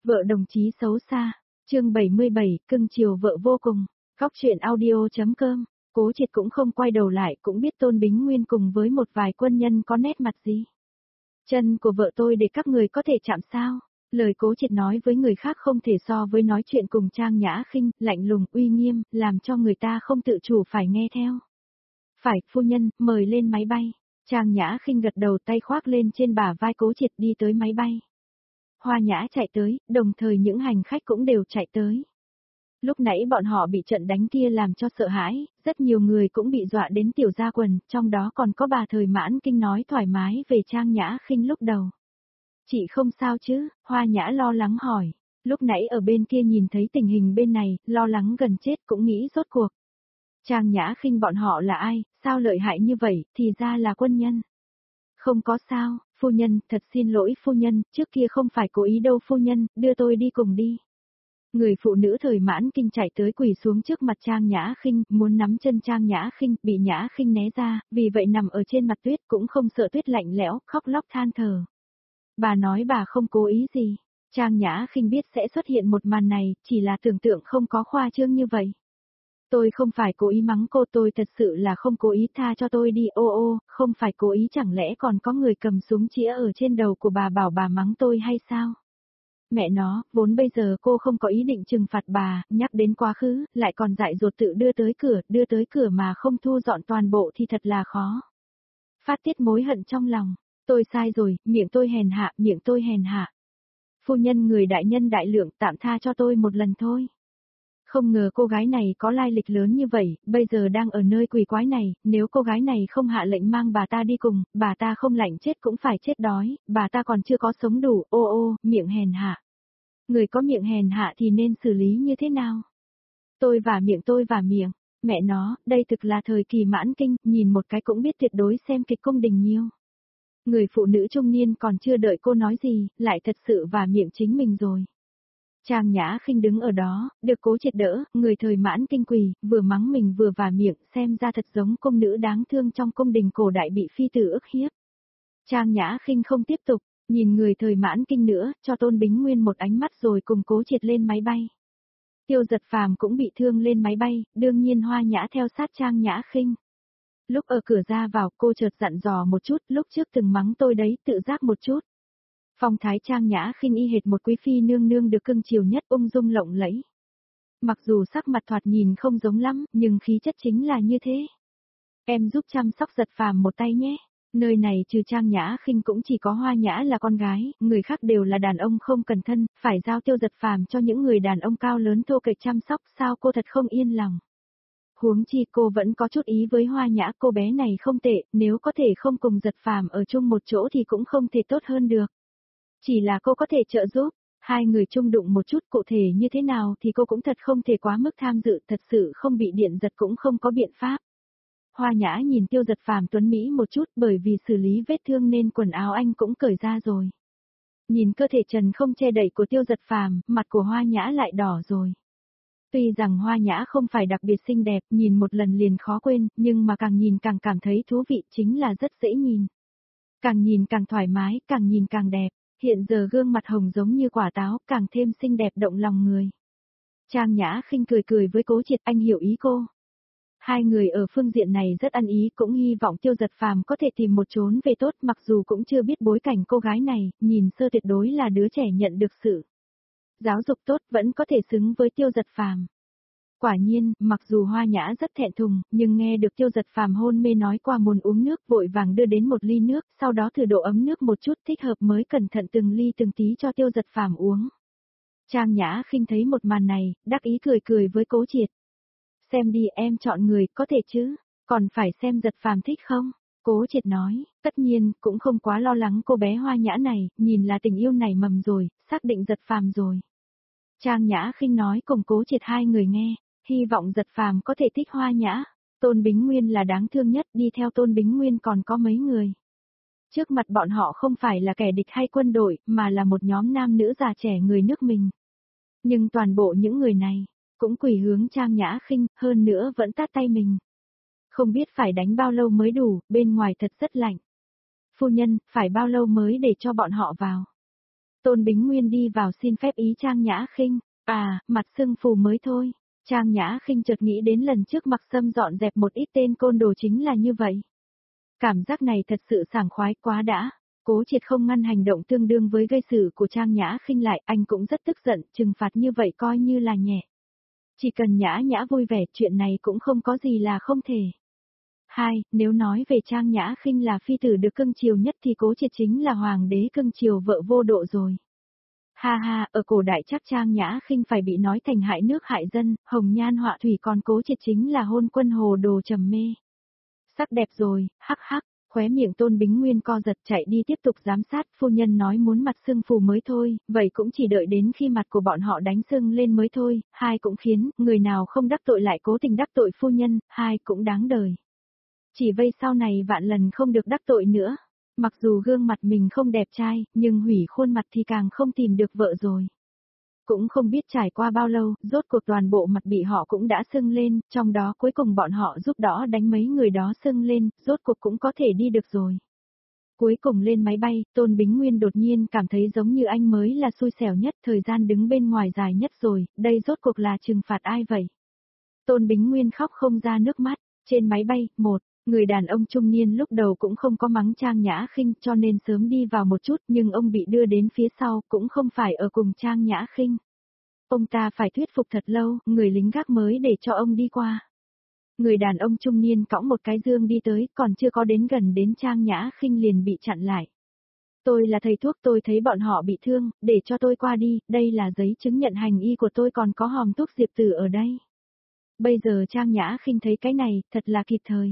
Vợ đồng chí xấu xa, chương 77, cưng chiều vợ vô cùng, góc truyện audio.com, Cố Triệt cũng không quay đầu lại cũng biết Tôn Bính Nguyên cùng với một vài quân nhân có nét mặt gì. Chân của vợ tôi để các người có thể chạm sao? Lời Cố Triệt nói với người khác không thể so với nói chuyện cùng Trang Nhã Khinh, lạnh lùng uy nghiêm, làm cho người ta không tự chủ phải nghe theo. Phải, phu nhân, mời lên máy bay. Trang Nhã Khinh gật đầu, tay khoác lên trên bả vai Cố Triệt đi tới máy bay. Hoa Nhã chạy tới, đồng thời những hành khách cũng đều chạy tới. Lúc nãy bọn họ bị trận đánh kia làm cho sợ hãi, rất nhiều người cũng bị dọa đến tiểu ra quần, trong đó còn có bà Thời Mãn Kinh nói thoải mái về Trang Nhã Khinh lúc đầu. Chị không sao chứ? Hoa Nhã lo lắng hỏi. Lúc nãy ở bên kia nhìn thấy tình hình bên này, lo lắng gần chết cũng nghĩ rốt cuộc. Trang Nhã Khinh bọn họ là ai, sao lợi hại như vậy, thì ra là quân nhân. Không có sao, phu nhân, thật xin lỗi phu nhân, trước kia không phải cố ý đâu phu nhân, đưa tôi đi cùng đi. Người phụ nữ Thời Mãn Kinh chạy tới quỳ xuống trước mặt Trang Nhã Khinh, muốn nắm chân Trang Nhã Khinh, bị Nhã Khinh né ra, vì vậy nằm ở trên mặt tuyết cũng không sợ tuyết lạnh lẽo, khóc lóc than thở. Bà nói bà không cố ý gì. Trang Nhã Khinh biết sẽ xuất hiện một màn này, chỉ là tưởng tượng không có khoa trương như vậy. Tôi không phải cố ý mắng cô, tôi thật sự là không cố ý, tha cho tôi đi. Ô, không phải cố ý, chẳng lẽ còn có người cầm súng chĩa ở trên đầu của bà bảo bà mắng tôi hay sao? Mẹ nó, vốn bây giờ cô không có ý định trừng phạt bà, nhắc đến quá khứ, lại còn dại dột tự đưa tới cửa mà không thu dọn toàn bộ thì thật là khó. Phát tiết mối hận trong lòng, tôi sai rồi, miệng tôi hèn hạ. Phu nhân người đại nhân đại lượng, tạm tha cho tôi một lần thôi. Không ngờ cô gái này có lai lịch lớn như vậy, bây giờ đang ở nơi quỷ quái này, nếu cô gái này không hạ lệnh mang bà ta đi cùng, bà ta không lạnh chết cũng phải chết đói, bà ta còn chưa có sống đủ, miệng hèn hạ. Người có miệng hèn hạ thì nên xử lý như thế nào? Tôi và miệng, mẹ nó, đây thực là thời kỳ mãn kinh, nhìn một cái cũng biết tuyệt đối xem kịch cung đình nhiều. Người phụ nữ trung niên còn chưa đợi cô nói gì, lại thật sự và miệng chính mình rồi. Trang Nhã Khinh đứng ở đó, được Cố Triệt đỡ, người Thời Mãn Kinh quỳ, vừa mắng mình vừa vả miệng, xem ra thật giống cung nữ đáng thương trong cung đình cổ đại bị phi tử ức hiếp. Trang Nhã Khinh không tiếp tục, nhìn người Thời Mãn Kinh nữa, cho Tôn Bính Nguyên một ánh mắt rồi cùng Cố Triệt lên máy bay. Tiêu Giật Phàm cũng bị thương lên máy bay, đương nhiên Hoa Nhã theo sát Trang Nhã Khinh. Lúc ở cửa ra vào cô chợt dặn dò một chút, lúc trước từng mắng tôi đấy, tự giác một chút. Phong thái Trang Nhã Khinh y hệt một quý phi nương nương được cưng chiều nhất, ung dung lộng lẫy. Mặc dù sắc mặt thoạt nhìn không giống lắm, nhưng khí chất chính là như thế. Em giúp chăm sóc Giật Phàm một tay nhé. Nơi này trừ Trang Nhã Khinh cũng chỉ có Hoa Nhã là con gái, người khác đều là đàn ông không cần thân, phải giao Tiêu Giật Phàm cho những người đàn ông cao lớn thô kệch chăm sóc, sao cô thật không yên lòng. Huống chi cô vẫn có chút ý với Hoa Nhã, cô bé này không tệ, nếu có thể không cùng Giật Phàm ở chung một chỗ thì cũng không thể tốt hơn được. Chỉ là cô có thể trợ giúp, hai người chung đụng một chút, cụ thể như thế nào thì cô cũng thật không thể quá mức tham dự, thật sự không bị điện giật cũng không có biện pháp. Hoa Nhã nhìn Tiêu Giật Phàm tuấn Mỹ một chút, bởi vì xử lý vết thương nên quần áo anh cũng cởi ra rồi. Nhìn cơ thể trần không che đậy của Tiêu Giật Phàm, mặt của Hoa Nhã lại đỏ rồi. Tuy rằng Hoa Nhã không phải đặc biệt xinh đẹp, nhìn một lần liền khó quên, nhưng mà càng nhìn càng cảm thấy thú vị, chính là rất dễ nhìn. Càng nhìn càng thoải mái, càng nhìn càng đẹp. Hiện giờ gương mặt hồng giống như quả táo, càng thêm xinh đẹp động lòng người. Trang Nhã Khinh cười với Cố Triệt, anh hiểu ý cô. Hai người ở phương diện này rất ăn ý, cũng hy vọng Tiêu Giật Phàm có thể tìm một chốn về tốt, mặc dù cũng chưa biết bối cảnh cô gái này, nhìn sơ tuyệt đối là đứa trẻ nhận được sự giáo dục tốt, vẫn có thể xứng với Tiêu Giật Phàm. Quả nhiên, mặc dù Hoa Nhã rất thẹn thùng, nhưng nghe được Tiêu Giật Phàm hôn mê nói qua muốn uống nước, vội vàng đưa đến một ly nước, sau đó thử độ ấm nước một chút thích hợp mới cẩn thận từng ly từng tí cho Tiêu Giật Phàm uống. Trang Nhã Khinh thấy một màn này, đắc ý cười với Cố Triệt. Xem đi, em chọn người, có thể chứ, còn phải xem Giật Phàm thích không? Cố Triệt nói, tất nhiên, cũng không quá lo lắng cô bé Hoa Nhã này, nhìn là tình yêu nảy mầm rồi, xác định Giật Phàm rồi. Trang Nhã Khinh nói cùng Cố Triệt hai người nghe. Hy vọng Giật Phàm có thể thích Hoa Nhã. Tôn Bính Nguyên là đáng thương nhất, đi theo Tôn Bính Nguyên còn có mấy người. Trước mặt bọn họ không phải là kẻ địch hay quân đội, mà là một nhóm nam nữ già trẻ người nước mình. Nhưng toàn bộ những người này, cũng quỳ hướng Trang Nhã Khinh, hơn nữa vẫn tát tay mình. Không biết phải đánh bao lâu mới đủ, bên ngoài thật rất lạnh. Phu nhân, phải bao lâu mới để cho bọn họ vào? Tôn Bính Nguyên đi vào xin phép ý Trang Nhã Khinh. À, mặt sưng phù mới thôi. Trang Nhã Khinh chợt nghĩ đến lần trước Mặc Sâm dọn dẹp một ít tên côn đồ chính là như vậy. Cảm giác này thật sự sảng khoái quá đã. Cố Triệt không ngăn hành động tương đương với gây sự của Trang Nhã Khinh lại, anh cũng rất tức giận, trừng phạt như vậy coi như là nhẹ. Chỉ cần Nhã Nhã vui vẻ, chuyện này cũng không có gì là không thể. Hai, nếu nói về Trang Nhã Khinh là phi tử được cưng chiều nhất thì Cố Triệt chính là hoàng đế cưng chiều vợ vô độ rồi. Ha ha, ở cổ đại chắc Trang Nhã Khinh phải bị nói thành hại nước hại dân, hồng nhan họa thủy, còn Cố Triệt chính là hôn quân hồ đồ trầm mê. Sắc đẹp rồi, hắc hắc, khóe miệng Tôn Bính Nguyên co giật, chạy đi tiếp tục giám sát. Phu nhân nói muốn mặt sưng phù mới thôi, vậy cũng chỉ đợi đến khi mặt của bọn họ đánh sưng lên mới thôi, hai cũng khiến, người nào không đắc tội lại cố tình đắc tội phu nhân, hai cũng đáng đời. Chỉ vây sau này vạn lần không được đắc tội nữa. Mặc dù gương mặt mình không đẹp trai, nhưng hủy khuôn mặt thì càng không tìm được vợ rồi. Cũng không biết trải qua bao lâu, rốt cuộc toàn bộ mặt bị họ cũng đã sưng lên, trong đó cuối cùng bọn họ giúp đỡ đánh mấy người đó sưng lên, rốt cuộc cũng có thể đi được rồi. Cuối cùng lên máy bay, Tôn Bính Nguyên đột nhiên cảm thấy giống như anh mới là xui xẻo nhất, thời gian đứng bên ngoài dài nhất rồi, đây rốt cuộc là trừng phạt ai vậy? Tôn Bính Nguyên khóc không ra nước mắt, trên máy bay, người đàn ông trung niên lúc đầu cũng không có mắng Trang Nhã Khinh cho nên sớm đi vào một chút, nhưng ông bị đưa đến phía sau cũng không phải ở cùng Trang Nhã Khinh. Ông ta phải thuyết phục thật lâu, người lính gác mới để cho ông đi qua. Người đàn ông trung niên cõng một cái dương đi tới, còn chưa có đến gần đến Trang Nhã Khinh liền bị chặn lại. Tôi là thầy thuốc, tôi thấy bọn họ bị thương, để cho tôi qua đi, đây là giấy chứng nhận hành y của tôi, còn có hòm thuốc diệp tử ở đây. Bây giờ Trang Nhã Khinh thấy cái này, thật là kịp thời.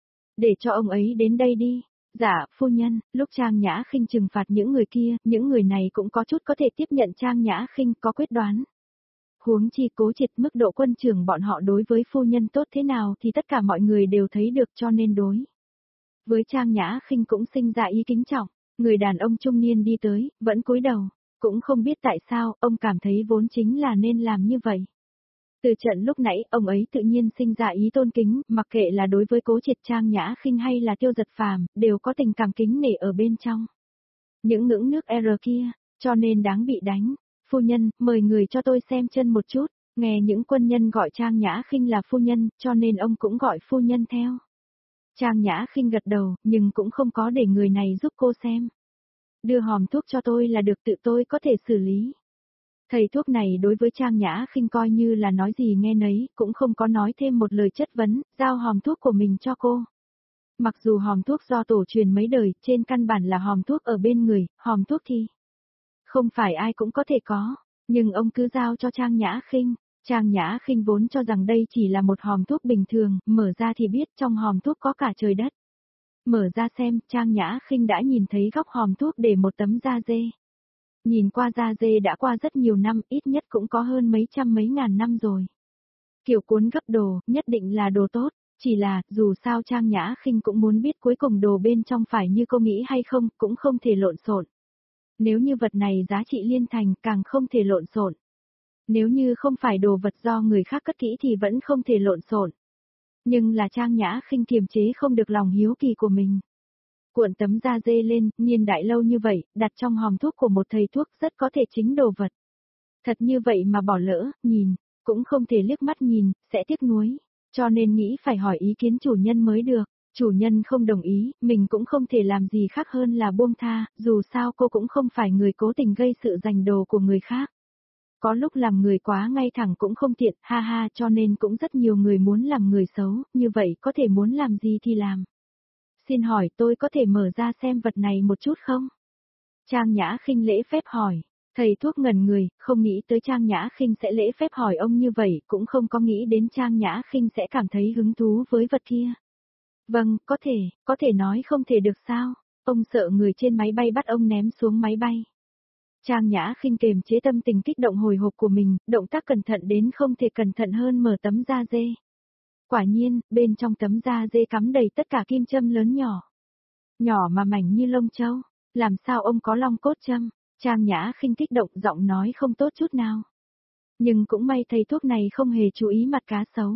Để cho ông ấy đến đây đi. Dạ, phu nhân, lúc Trang Nhã Khinh trừng phạt những người kia, những người này cũng có chút có thể tiếp nhận Trang Nhã Khinh có quyết đoán. Huống chi Cố Triệt mức độ quân trưởng bọn họ đối với phu nhân tốt thế nào thì tất cả mọi người đều thấy được, cho nên đối với Trang Nhã Khinh cũng sinh ra ý kính trọng. Người đàn ông trung niên đi tới, vẫn cúi đầu, cũng không biết tại sao, ông cảm thấy vốn chính là nên làm như vậy. Từ trận lúc nãy, ông ấy tự nhiên sinh ra ý tôn kính, mặc kệ là đối với Cố Triệt, Trang Nhã Khinh hay là Tiêu Giật Phàm, đều có tình cảm kính nể ở bên trong. Những ngưỡng nước R kia, cho nên đáng bị đánh. Phu nhân, mời người cho tôi xem chân một chút. Nghe những quân nhân gọi Trang Nhã Khinh là phu nhân, cho nên ông cũng gọi phu nhân theo. Trang Nhã Khinh gật đầu, nhưng cũng không có để người này giúp cô xem. Đưa hòm thuốc cho tôi là được, tự tôi có thể xử lý. Thầy thuốc này đối với Trang Nhã Khinh coi như là nói gì nghe nấy, cũng không có nói thêm một lời chất vấn, giao hòm thuốc của mình cho cô. Mặc dù hòm thuốc do tổ truyền mấy đời, trên căn bản là hòm thuốc ở bên người, hòm thuốc thì không phải ai cũng có thể có, nhưng ông cứ giao cho Trang Nhã Khinh. Trang Nhã Khinh vốn cho rằng đây chỉ là một hòm thuốc bình thường, mở ra thì biết trong hòm thuốc có cả trời đất. Mở ra xem, Trang Nhã Khinh đã nhìn thấy góc hòm thuốc để một tấm da dê. Nhìn qua da dê đã qua rất nhiều năm, ít nhất cũng có hơn mấy trăm mấy ngàn năm rồi. Kiểu cuốn gấp đồ, nhất định là đồ tốt, chỉ là, dù sao Trang Nhã Khinh cũng muốn biết cuối cùng đồ bên trong phải như cô nghĩ hay không, cũng không thể lộn xộn. Nếu như vật này giá trị liên thành, càng không thể lộn xộn. Nếu như không phải đồ vật do người khác cất kỹ thì vẫn không thể lộn xộn. Nhưng là Trang Nhã Khinh kiềm chế không được lòng hiếu kỳ của mình. Cuộn tấm da dê lên, niên đại lâu như vậy, đặt trong hòm thuốc của một thầy thuốc rất có thể chính đồ vật. Thật như vậy mà bỏ lỡ, nhìn, cũng không thể liếc mắt nhìn, sẽ tiếc nuối. Cho nên nghĩ phải hỏi ý kiến chủ nhân mới được. Chủ nhân không đồng ý, mình cũng không thể làm gì khác hơn là buông tha, dù sao cô cũng không phải người cố tình gây sự giành đồ của người khác. Có lúc làm người quá ngay thẳng cũng không tiện, ha ha, cho nên cũng rất nhiều người muốn làm người xấu, như vậy có thể muốn làm gì thì làm. Xin hỏi tôi có thể mở ra xem vật này một chút không? Trang Nhã Khinh lễ phép hỏi. Thầy thuốc ngẩn người, không nghĩ tới Trang Nhã Khinh sẽ lễ phép hỏi ông như vậy, cũng không có nghĩ đến Trang Nhã Khinh sẽ cảm thấy hứng thú với vật kia. Vâng, có thể nói không thể được sao? Ông sợ người trên máy bay bắt ông ném xuống máy bay. Trang Nhã Khinh kiềm chế tâm tình kích động hồi hộp của mình, động tác cẩn thận đến không thể cẩn thận hơn mở tấm da dê. Quả nhiên, bên trong tấm da dê cắm đầy tất cả kim châm lớn nhỏ. Nhỏ mà mảnh như lông châu. Làm sao ông có long cốt châm? Trang Nhã Khinh kích động, giọng nói không tốt chút nào. Nhưng cũng may thầy thuốc này không hề chú ý mặt cá sấu.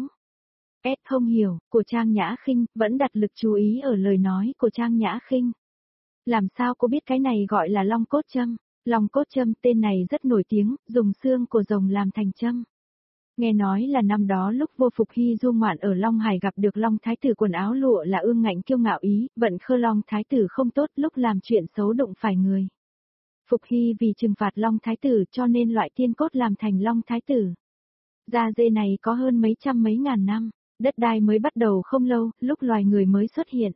Không hiểu, của Trang Nhã Khinh, vẫn đặt lực chú ý ở lời nói của Trang Nhã Khinh. Làm sao cô biết cái này gọi là long cốt châm? Long cốt châm tên này rất nổi tiếng, dùng xương của rồng làm thành châm. Nghe nói là năm đó lúc Vô Phục Hy du ngoạn ở Long Hải gặp được Long Thái tử quần áo lụa là ương ngạnh kiêu ngạo ý, vận khơ Long Thái tử không tốt lúc làm chuyện xấu đụng phải người. Phục Hy vì trừng phạt Long Thái tử cho nên loại tiên cốt làm thành Long Thái tử. Da dê này có hơn mấy trăm mấy ngàn năm, đất đai mới bắt đầu không lâu, lúc loài người mới xuất hiện.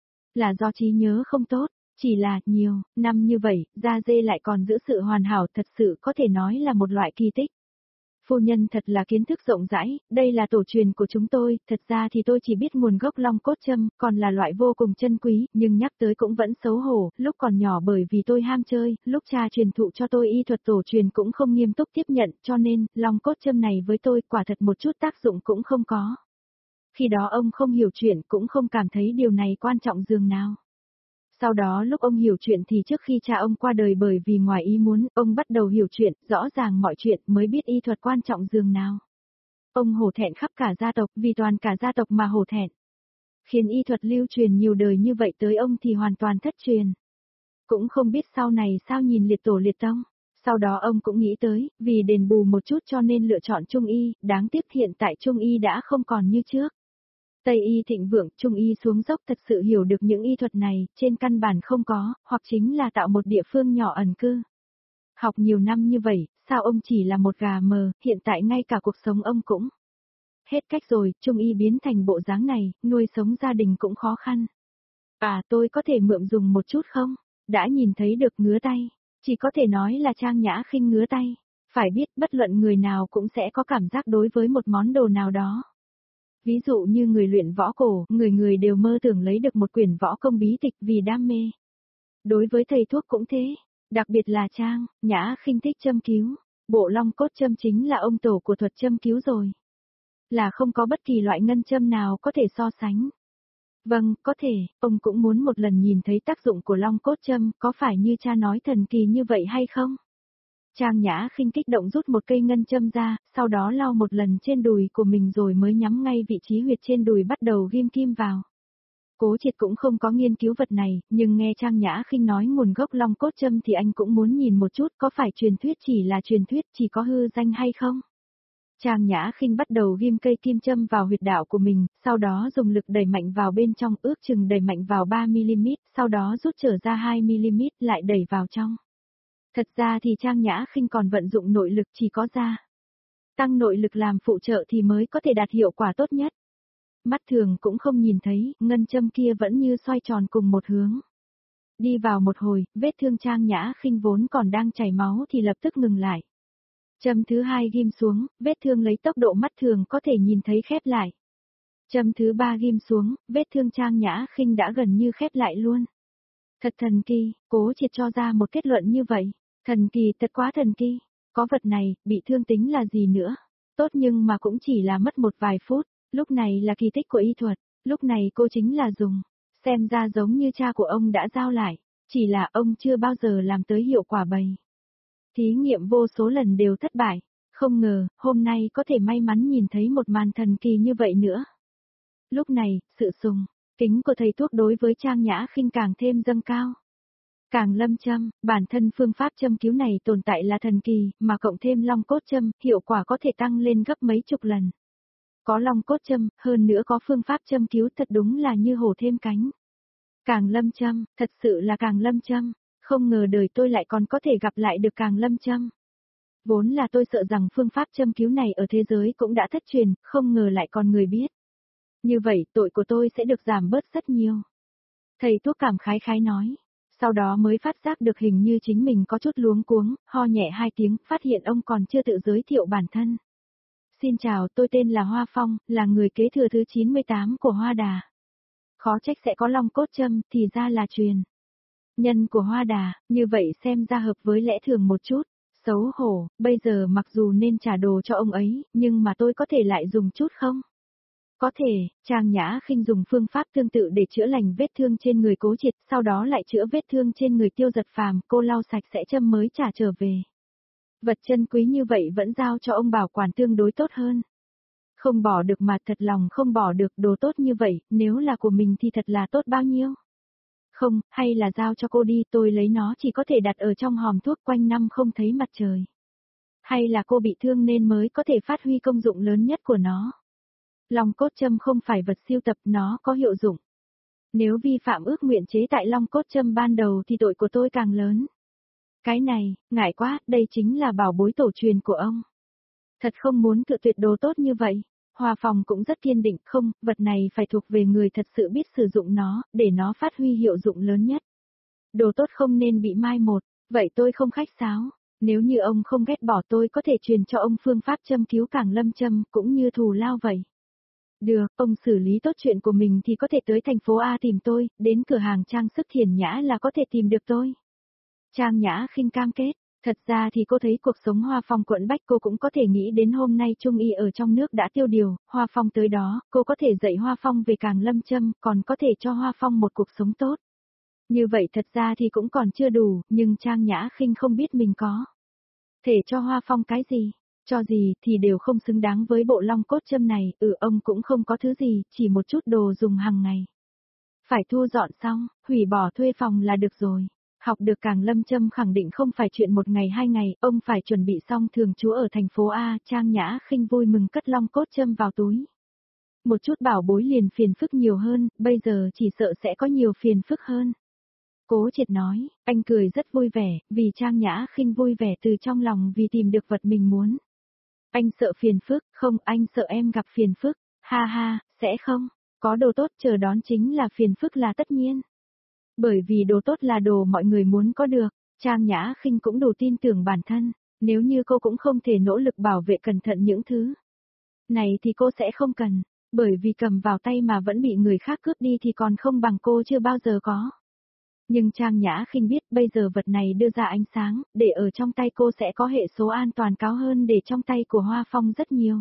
Là do trí nhớ không tốt, chỉ là nhiều năm như vậy, da dê lại còn giữ sự hoàn hảo, thật sự có thể nói là một loại kỳ tích. Phu nhân thật là kiến thức rộng rãi, đây là tổ truyền của chúng tôi, thật ra thì tôi chỉ biết nguồn gốc long cốt châm, còn là loại vô cùng chân quý, nhưng nhắc tới cũng vẫn xấu hổ, lúc còn nhỏ bởi vì tôi ham chơi, lúc cha truyền thụ cho tôi y thuật tổ truyền cũng không nghiêm túc tiếp nhận, cho nên, long cốt châm này với tôi quả thật một chút tác dụng cũng không có. Khi đó ông không hiểu chuyện cũng không cảm thấy điều này quan trọng dường nào. Sau đó lúc ông hiểu chuyện thì trước khi cha ông qua đời bởi vì ngoài ý muốn, ông bắt đầu hiểu chuyện, rõ ràng mọi chuyện mới biết y thuật quan trọng dường nào. Ông hổ thẹn khắp cả gia tộc, vì toàn cả gia tộc mà hổ thẹn. Khiến y thuật lưu truyền nhiều đời như vậy tới ông thì hoàn toàn thất truyền. Cũng không biết sau này sao nhìn liệt tổ liệt tông. Sau đó ông cũng nghĩ tới, vì đền bù một chút cho nên lựa chọn Trung y, đáng tiếc hiện tại Trung y đã không còn như trước. Tây y thịnh vượng, Trung y xuống dốc, thật sự hiểu được những y thuật này, trên căn bản không có, hoặc chính là tạo một địa phương nhỏ ẩn cư. Học nhiều năm như vậy, sao ông chỉ là một gà mờ, hiện tại ngay cả cuộc sống ông cũng hết cách rồi, Trung y biến thành bộ dáng này, nuôi sống gia đình cũng khó khăn. À, tôi có thể mượn dùng một chút không? Đã nhìn thấy được ngứa tay, chỉ có thể nói là Trang Nhã Khinh ngứa tay. Phải biết bất luận người nào cũng sẽ có cảm giác đối với một món đồ nào đó. Ví dụ như người luyện võ cổ, người người đều mơ tưởng lấy được một quyển võ công bí tịch vì đam mê. Đối với thầy thuốc cũng thế, đặc biệt là Trang, Nhã Khinh thích châm cứu, bộ long cốt châm chính là ông tổ của thuật châm cứu rồi. Là không có bất kỳ loại ngân châm nào có thể so sánh. Vâng, có thể, ông cũng muốn một lần nhìn thấy tác dụng của long cốt châm, có phải như cha nói thần kỳ như vậy hay không? Trang Nhã Khinh kích động rút một cây ngân châm ra, sau đó lau một lần trên đùi của mình rồi mới nhắm ngay vị trí huyệt trên đùi bắt đầu ghim kim vào. Cố Triệt cũng không có nghiên cứu vật này, nhưng nghe Trang Nhã Khinh nói nguồn gốc long cốt châm thì anh cũng muốn nhìn một chút có phải truyền thuyết chỉ là truyền thuyết chỉ có hư danh hay không. Trang Nhã Khinh bắt đầu ghim cây kim châm vào huyệt đạo của mình, sau đó dùng lực đẩy mạnh vào bên trong, ước chừng đẩy mạnh vào 3mm, sau đó rút trở ra 2mm lại đẩy vào trong. Thật ra thì Trang Nhã Khinh còn vận dụng nội lực chỉ có ra. Tăng nội lực làm phụ trợ thì mới có thể đạt hiệu quả tốt nhất. Mắt thường cũng không nhìn thấy, ngân châm kia vẫn như xoay tròn cùng một hướng. Đi vào một hồi, vết thương Trang Nhã Khinh vốn còn đang chảy máu thì lập tức ngừng lại. Châm thứ hai ghim xuống, vết thương lấy tốc độ mắt thường có thể nhìn thấy khép lại. Châm thứ ba ghim xuống, vết thương Trang Nhã Khinh đã gần như khép lại luôn. Thật thần kỳ, Cố Triệt cho ra một kết luận như vậy. Thần kỳ, thật quá thần kỳ. Có vật này, bị thương tính là gì nữa? Tốt nhưng mà cũng chỉ là mất một vài phút. Lúc này là kỳ tích của y thuật. Lúc này cô chính là dùng. Xem ra giống như cha của ông đã giao lại. Chỉ là ông chưa bao giờ làm tới hiệu quả bày. Thí nghiệm vô số lần đều thất bại. Không ngờ, hôm nay có thể may mắn nhìn thấy một màn thần kỳ như vậy nữa. Lúc này, sự sùng kính của thầy thuốc đối với Trang Nhã Khinh càng thêm dâng cao. Càng lâm châm, bản thân phương pháp châm cứu này tồn tại là thần kỳ, mà cộng thêm long cốt châm, hiệu quả có thể tăng lên gấp mấy chục lần. Có long cốt châm, hơn nữa có phương pháp châm cứu thật đúng là như hổ thêm cánh. Càng lâm châm, thật sự là càng lâm châm, không ngờ đời tôi lại còn có thể gặp lại được càng lâm châm. Vốn là tôi sợ rằng phương pháp châm cứu này ở thế giới cũng đã thất truyền, không ngờ lại còn người biết. Như vậy tội của tôi sẽ được giảm bớt rất nhiều. Thầy thuốc cảm khái nói. Sau đó mới phát giác được hình như chính mình có chút luống cuống, ho nhẹ hai tiếng, phát hiện ông còn chưa tự giới thiệu bản thân. Xin chào, tôi tên là Hoa Phong, là người kế thừa thứ 98 của Hoa Đà. Khó trách sẽ có long cốt châm, thì ra là truyền nhân của Hoa Đà, như vậy xem ra hợp với lẽ thường một chút. Xấu hổ, bây giờ mặc dù nên trả đồ cho ông ấy, nhưng mà tôi có thể lại dùng chút không? Có thể, Trang Nhã Khinh dùng phương pháp tương tự để chữa lành vết thương trên người Cố Triệt, sau đó lại chữa vết thương trên người Tiêu Giật Phàm, cô lau sạch sẽ châm mới trả trở về. Vật chân quý như vậy vẫn giao cho ông bảo quản tương đối tốt hơn. Không bỏ được mà thật lòng không bỏ được, đồ tốt như vậy, nếu là của mình thì thật là tốt bao nhiêu. Không, hay là giao cho cô đi, tôi lấy nó chỉ có thể đặt ở trong hòm thuốc quanh năm không thấy mặt trời. Hay là cô bị thương nên mới có thể phát huy công dụng lớn nhất của nó. Long cốt châm không phải vật sưu tập, nó có hiệu dụng. Nếu vi phạm ước nguyện chế tại long cốt châm ban đầu thì tội của tôi càng lớn. Cái này, ngại quá, đây chính là bảo bối tổ truyền của ông. Thật không muốn cự tuyệt đồ tốt như vậy. Hoa Phong cũng rất kiên định, không, vật này phải thuộc về người thật sự biết sử dụng nó, để nó phát huy hiệu dụng lớn nhất. Đồ tốt không nên bị mai một, vậy tôi không khách sáo. Nếu như ông không ghét bỏ tôi có thể truyền cho ông phương pháp châm cứu Cảng Lâm châm, cũng như thù lao vậy. Được, ông xử lý tốt chuyện của mình thì có thể tới thành phố A tìm tôi, đến cửa hàng trang sức Thiền Nhã là có thể tìm được tôi. Trang Nhã khinh cam kết, thật ra thì cô thấy cuộc sống Hoa Phong quận Bách cô cũng có thể nghĩ đến hôm nay Trung y ở trong nước đã tiêu điều, Hoa Phong tới đó, cô có thể dạy Hoa Phong về Cảng Lâm châm, còn có thể cho Hoa Phong một cuộc sống tốt. Như vậy thật ra thì cũng còn chưa đủ, nhưng Trang Nhã khinh không biết mình có thể cho Hoa Phong cái gì, cho gì thì đều không xứng đáng với bộ long cốt châm này, ông cũng không có thứ gì, chỉ một chút đồ dùng hàng ngày. Phải thu dọn xong, hủy bỏ thuê phòng là được rồi. Học được Cảng Lâm châm khẳng định không phải chuyện một ngày hai ngày, ông phải chuẩn bị xong thường trú ở thành phố A, Trang Nhã khinh vui mừng cất long cốt châm vào túi. Một chút bảo bối liền phiền phức nhiều hơn, bây giờ chỉ sợ sẽ có nhiều phiền phức hơn. Cố Triệt nói, anh cười rất vui vẻ, vì Trang Nhã khinh vui vẻ từ trong lòng vì tìm được vật mình muốn. Anh sợ phiền phức, không, anh sợ em gặp phiền phức, ha ha, sẽ không, có đồ tốt chờ đón chính là phiền phức là tất nhiên. Bởi vì đồ tốt là đồ mọi người muốn có được, Trang Nhã khinh cũng đủ tin tưởng bản thân, nếu như cô cũng không thể nỗ lực bảo vệ cẩn thận những thứ này thì cô sẽ không cần, bởi vì cầm vào tay mà vẫn bị người khác cướp đi thì còn không bằng cô chưa bao giờ có. Nhưng Trang Nhã khinh biết bây giờ vật này đưa ra ánh sáng, để ở trong tay cô sẽ có hệ số an toàn cao hơn để trong tay của Hoa Phong rất nhiều.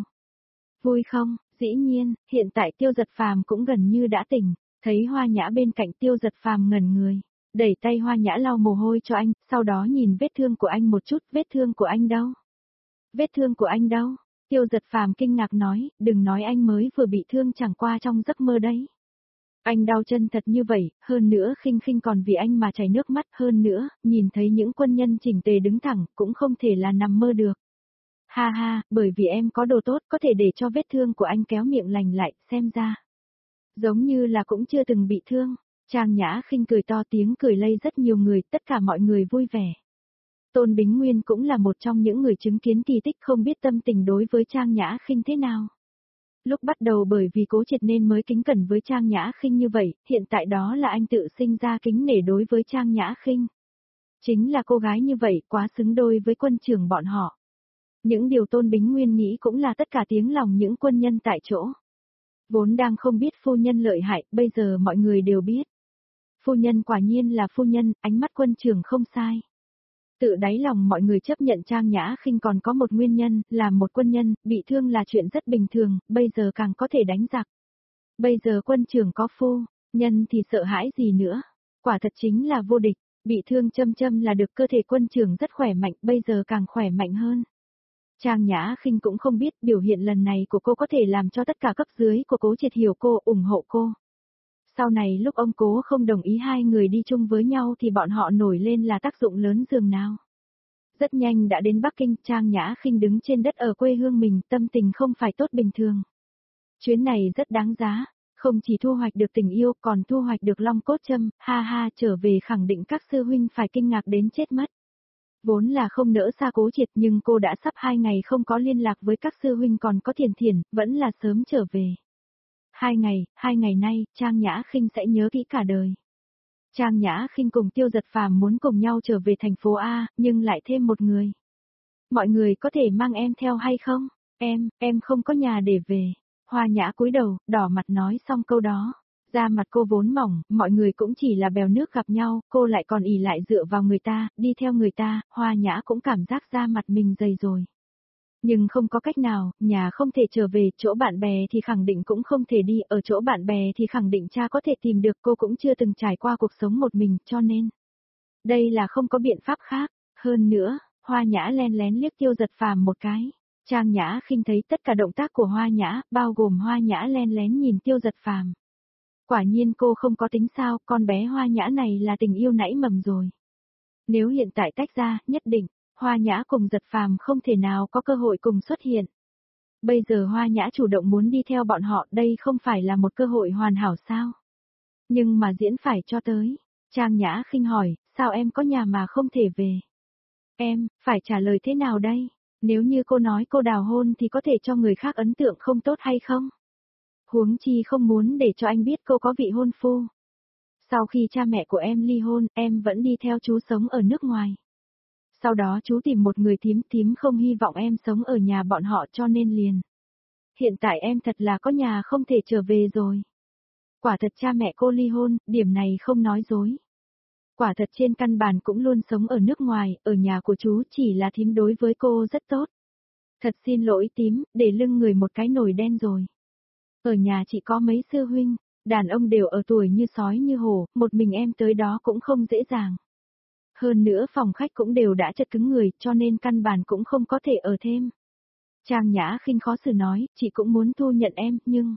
Vui không? Dĩ nhiên, hiện tại Tiêu Giật Phàm cũng gần như đã tỉnh, thấy Hoa Nhã bên cạnh Tiêu Giật Phàm ngẩn người, đẩy tay Hoa Nhã lau mồ hôi cho anh, sau đó nhìn vết thương của anh một chút, vết thương của anh đâu? Vết thương của anh đâu? Tiêu Giật Phàm kinh ngạc nói, đừng nói anh mới vừa bị thương chẳng qua trong giấc mơ đấy. Anh đau chân thật như vậy, hơn nữa khinh khinh còn vì anh mà chảy nước mắt, hơn nữa, nhìn thấy những quân nhân chỉnh tề đứng thẳng, cũng không thể là nằm mơ được. Ha ha, bởi vì em có đồ tốt có thể để cho vết thương của anh kéo miệng lành lại, xem ra. Giống như là cũng chưa từng bị thương. Trang Nhã khinh cười to, tiếng cười lây rất nhiều người, tất cả mọi người vui vẻ. Tôn Bính Nguyên cũng là một trong những người chứng kiến kỳ tích, không biết tâm tình đối với Trang Nhã khinh thế nào. Lúc bắt đầu bởi vì Cố Triệt nên mới kính cẩn với Trang Nhã khinh như vậy, hiện tại đó là anh tự sinh ra kính nể đối với Trang Nhã khinh. Chính là cô gái như vậy quá xứng đôi với quân trưởng bọn họ. Những điều Tôn Bính Nguyên nghĩ cũng là tất cả tiếng lòng những quân nhân tại chỗ. Vốn đang không biết phu nhân lợi hại, bây giờ mọi người đều biết. Phu nhân quả nhiên là phu nhân, ánh mắt quân trưởng không sai. Tự đáy lòng mọi người chấp nhận Trang Nhã khinh còn có một nguyên nhân, là một quân nhân, bị thương là chuyện rất bình thường, bây giờ càng có thể đánh giặc. Bây giờ quân trưởng có phu nhân thì sợ hãi gì nữa, quả thật chính là vô địch, bị thương châm châm là được, cơ thể quân trưởng rất khỏe mạnh, bây giờ càng khỏe mạnh hơn. Trang Nhã khinh cũng không biết biểu hiện lần này của cô có thể làm cho tất cả cấp dưới của Cố Triệt hiểu cô, ủng hộ cô. Sau này lúc ông Cố không đồng ý hai người đi chung với nhau thì bọn họ nổi lên là tác dụng lớn dường nào. Rất nhanh đã đến Bắc Kinh, Trang Nhã khinh đứng trên đất ở quê hương mình, tâm tình không phải tốt bình thường. Chuyến này rất đáng giá, không chỉ thu hoạch được tình yêu còn thu hoạch được long cốt châm, ha ha, trở về khẳng định các sư huynh phải kinh ngạc đến chết mất. Vốn là không nỡ xa Cố Triệt nhưng cô đã sắp 2 ngày không có liên lạc với các sư huynh còn có Thiền Thiền, vẫn là sớm trở về. 2 ngày nay, Trang Nhã khinh sẽ nhớ kỹ cả đời. Trang Nhã khinh cùng Tiêu Giật Phàm muốn cùng nhau trở về thành phố A, nhưng lại thêm một người. Mọi người có thể mang em theo hay không? Em không có nhà để về. Hoa Nhã cúi đầu, đỏ mặt nói xong câu đó. Da mặt cô vốn mỏng, mọi người cũng chỉ là bèo nước gặp nhau, cô lại còn ỷ lại dựa vào người ta, đi theo người ta, Hoa Nhã cũng cảm giác da mặt mình dày rồi. Nhưng không có cách nào, nhà không thể trở về, chỗ bạn bè thì khẳng định cũng không thể đi, ở chỗ bạn bè thì khẳng định cha có thể tìm được, cô cũng chưa từng trải qua cuộc sống một mình, cho nên đây là không có biện pháp khác. Hơn nữa, Hoa Nhã len lén liếc Tiêu Giật Phàm một cái. Trang Nhã khinh thấy tất cả động tác của Hoa Nhã, bao gồm Hoa Nhã len lén nhìn Tiêu Giật Phàm. Quả nhiên cô không có tính sao, con bé Hoa Nhã này là tình yêu nảy mầm rồi. Nếu hiện tại tách ra, nhất định, Hoa Nhã cùng Giật Phàm không thể nào có cơ hội cùng xuất hiện. Bây giờ Hoa Nhã chủ động muốn đi theo bọn họ, đây không phải là một cơ hội hoàn hảo sao? Nhưng mà diễn phải cho tới. Trang Nhã khinh hỏi, sao em có nhà mà không thể về? Em, phải trả lời thế nào đây? Nếu như cô nói cô đào hôn thì có thể cho người khác ấn tượng không tốt hay không? Huống chi không muốn để cho anh biết cô có vị hôn phu. Sau khi cha mẹ của em ly hôn, em vẫn đi theo chú sống ở nước ngoài. Sau đó chú tìm một người thím không hy vọng em sống ở nhà bọn họ cho nên liền. Hiện tại em thật là có nhà không thể trở về rồi. Quả thật cha mẹ cô ly hôn, điểm này không nói dối. Quả thật trên căn bản cũng luôn sống ở nước ngoài, ở nhà của chú chỉ là thím đối với cô rất tốt. Thật xin lỗi tím, để lưng người một cái nồi đen rồi. Ở nhà chỉ có mấy sư huynh, đàn ông đều ở tuổi như sói như hổ, một mình em tới đó cũng không dễ dàng. Hơn nữa phòng khách cũng đều đã chật cứng người cho nên căn bản cũng không có thể ở thêm. Trang Nhã khinh khó xử nói, chị cũng muốn thu nhận em, nhưng...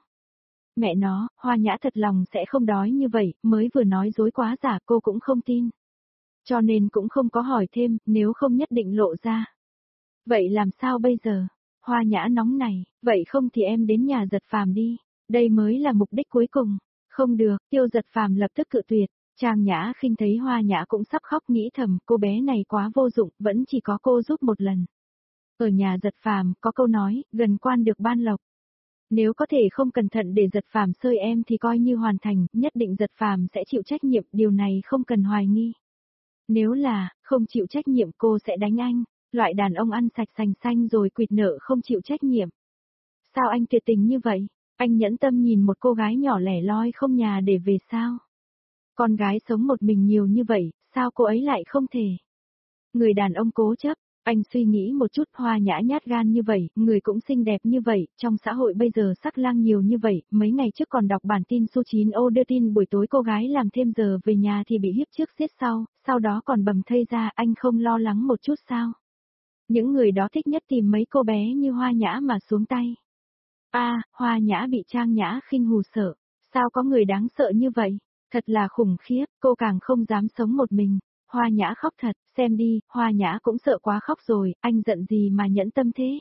Mẹ nó, Hoa Nhã thật lòng sẽ không đói như vậy, mới vừa nói dối quá giả cô cũng không tin. Cho nên cũng không có hỏi thêm, nếu không nhất định lộ ra. Vậy làm sao bây giờ? Hoa Nhã nóng này, vậy không thì em đến nhà Giật Phàm đi, đây mới là mục đích cuối cùng. Không được, Tiêu Giật Phàm lập tức cự tuyệt. Trang Nhã khinh thấy Hoa Nhã cũng sắp khóc nghĩ thầm, cô bé này quá vô dụng, vẫn chỉ có cô giúp một lần. Ở nhà Giật Phàm có câu nói, gần quan được ban lộc. Nếu có thể không cẩn thận để Giật Phàm sơi em thì coi như hoàn thành, nhất định Giật Phàm sẽ chịu trách nhiệm, điều này không cần hoài nghi. Nếu là, không chịu trách nhiệm cô sẽ đánh anh, loại đàn ông ăn sạch sành xanh rồi quỵt nợ không chịu trách nhiệm. Sao anh tuyệt tình như vậy? Anh nhẫn tâm nhìn một cô gái nhỏ lẻ loi không nhà để về sao? Con gái sống một mình nhiều như vậy, sao cô ấy lại không thể? Người đàn ông cố chấp, anh suy nghĩ một chút Hoa Nhã nhát gan như vậy, người cũng xinh đẹp như vậy, trong xã hội bây giờ sắc lang nhiều như vậy, mấy ngày trước còn đọc bản tin Su 9 ô đưa tin buổi tối cô gái làm thêm giờ về nhà thì bị hiếp trước giết sau đó còn bầm thây ra, anh không lo lắng một chút sao? Những người đó thích nhất tìm mấy cô bé như Hoa Nhã mà xuống tay. Hoa Nhã bị Trang Nhã khinh hù sợ, sao có người đáng sợ như vậy? Thật là khủng khiếp, cô càng không dám sống một mình. Hoa Nhã khóc thật, xem đi, Hoa Nhã cũng sợ quá khóc rồi, anh giận gì mà nhẫn tâm thế?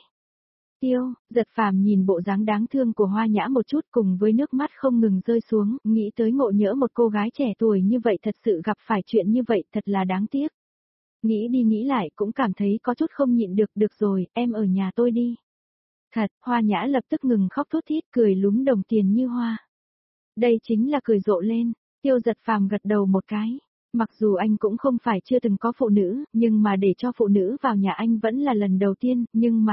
Giật Phàm nhìn bộ dáng đáng thương của Hoa Nhã một chút cùng với nước mắt không ngừng rơi xuống, nghĩ tới ngộ nhỡ một cô gái trẻ tuổi như vậy thật sự gặp phải chuyện như vậy thật là đáng tiếc. Nghĩ đi nghĩ lại cũng cảm thấy có chút không nhịn được rồi, em ở nhà tôi đi. Thật, Hoa Nhã lập tức ngừng khóc thút thít cười lúm đồng tiền như hoa. Đây chính là cười rộ lên, Giật Phàm gật đầu một cái. Mặc dù anh cũng không phải chưa từng có phụ nữ, nhưng mà để cho phụ nữ vào nhà anh vẫn là lần đầu tiên,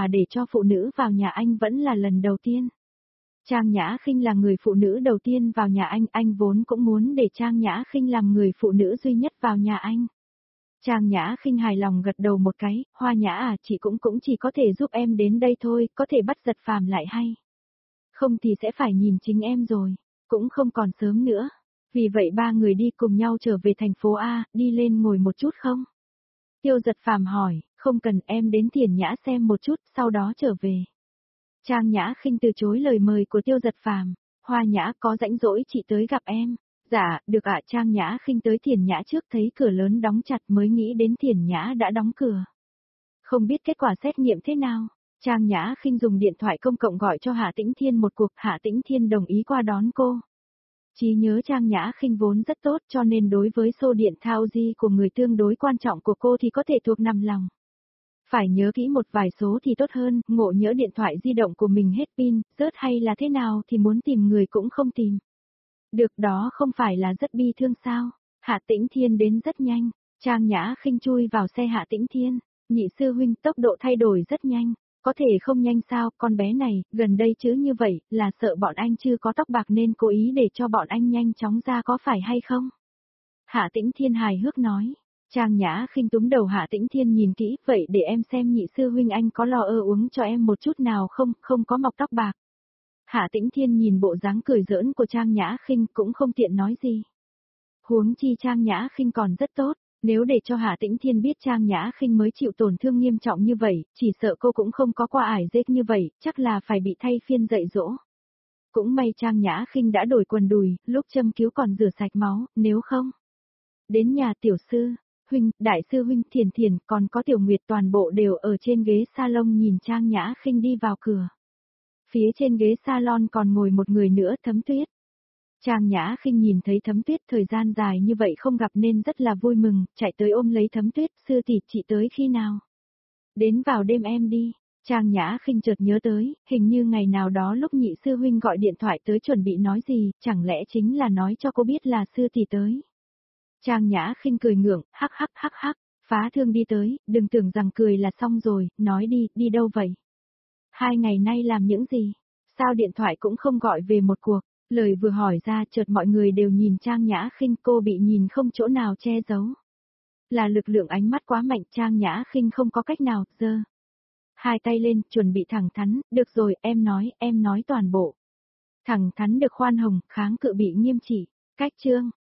Trang Nhã khinh là người phụ nữ đầu tiên vào nhà anh vốn cũng muốn để Trang Nhã khinh làm người phụ nữ duy nhất vào nhà anh. Trang Nhã khinh hài lòng gật đầu một cái, Hoa Nhã chị cũng chỉ có thể giúp em đến đây thôi, có thể bắt Giật Phàm lại hay. Không thì sẽ phải nhìn chính em rồi, cũng không còn sớm nữa. Vì vậy ba người đi cùng nhau trở về thành phố A, đi lên ngồi một chút không? Giật Phàm hỏi, không cần em đến Thiền Nhã xem một chút, sau đó trở về. Trang Nhã khinh từ chối lời mời của Giật Phàm, Hoa Nhã có rãnh rỗi chị tới gặp em. Dạ, được ạ. Trang Nhã khinh tới Thiền Nhã trước thấy cửa lớn đóng chặt mới nghĩ đến Thiền Nhã đã đóng cửa. Không biết kết quả xét nghiệm thế nào. Trang Nhã khinh dùng điện thoại công cộng gọi cho Hạ Tĩnh Thiên một cuộc, Hạ Tĩnh Thiên đồng ý qua đón cô. Trí nhớ Trang Nhã khinh vốn rất tốt cho nên đối với số điện thao di của người tương đối quan trọng của cô thì có thể thuộc nằm lòng. Phải nhớ kỹ một vài số thì tốt hơn, ngộ nhỡ điện thoại di động của mình hết pin, rớt hay là thế nào thì muốn tìm người cũng không tìm. Được đó không phải là rất bi thương sao? Hạ Tĩnh Thiên đến rất nhanh, Trang Nhã khinh chui vào xe Hạ Tĩnh Thiên, nhị sư huynh tốc độ thay đổi rất nhanh, có thể không nhanh sao, con bé này, gần đây chứ như vậy, là sợ bọn anh chưa có tóc bạc nên cố ý để cho bọn anh nhanh chóng ra có phải hay không? Hạ Tĩnh Thiên hài hước nói. Trang Nhã khinh túm đầu Hạ Tĩnh Thiên nhìn kỹ, vậy để em xem nhị sư huynh anh có lo uống cho em một chút nào không có mọc tóc bạc. Hạ Tĩnh Thiên nhìn bộ dáng cười giỡn của Trang Nhã khinh cũng không tiện nói gì. Huống chi Trang Nhã khinh còn rất tốt, nếu để cho Hạ Tĩnh Thiên biết Trang Nhã khinh mới chịu tổn thương nghiêm trọng như vậy, chỉ sợ cô cũng không có qua ải rết như vậy, chắc là phải bị thay phiên dạy dỗ. Cũng may Trang Nhã Khinh đã đổi quần đùi, lúc châm cứu còn rửa sạch máu, nếu không. Đến nhà tiểu sư, huynh, đại sư huynh Thiền Thiền, còn có Tiểu Nguyệt toàn bộ đều ở trên ghế salon nhìn Trang Nhã Khinh đi vào cửa. Phía trên ghế salon còn ngồi một người nữa, Thấm Tuyết. Trang Nhã Khinh nhìn thấy Thấm Tuyết thời gian dài như vậy không gặp nên rất là vui mừng, chạy tới ôm lấy Thấm Tuyết, sư tỷ chị tới khi nào? Đến vào đêm em đi. Trang Nhã Khinh chợt nhớ tới, hình như ngày nào đó lúc nhị sư huynh gọi điện thoại tới chuẩn bị nói gì, chẳng lẽ chính là nói cho cô biết là sư tỷ tới. Trang Nhã Khinh cười ngượng, hắc hắc hắc hắc, phá thương đi tới, đừng tưởng rằng cười là xong rồi, nói đi, đi đâu vậy? 2 ngày nay làm những gì? Sao điện thoại cũng không gọi về một cuộc? Lời vừa hỏi ra chợt mọi người đều nhìn Trang Nhã Khinh, cô bị nhìn không chỗ nào che giấu. Là lực lượng ánh mắt quá mạnh, Trang Nhã Khinh không có cách nào, giơ 2 tay lên, chuẩn bị thẳng thắn, được rồi, em nói toàn bộ. Thẳng thắn được khoan hồng, kháng cự bị nghiêm trị. Cách chương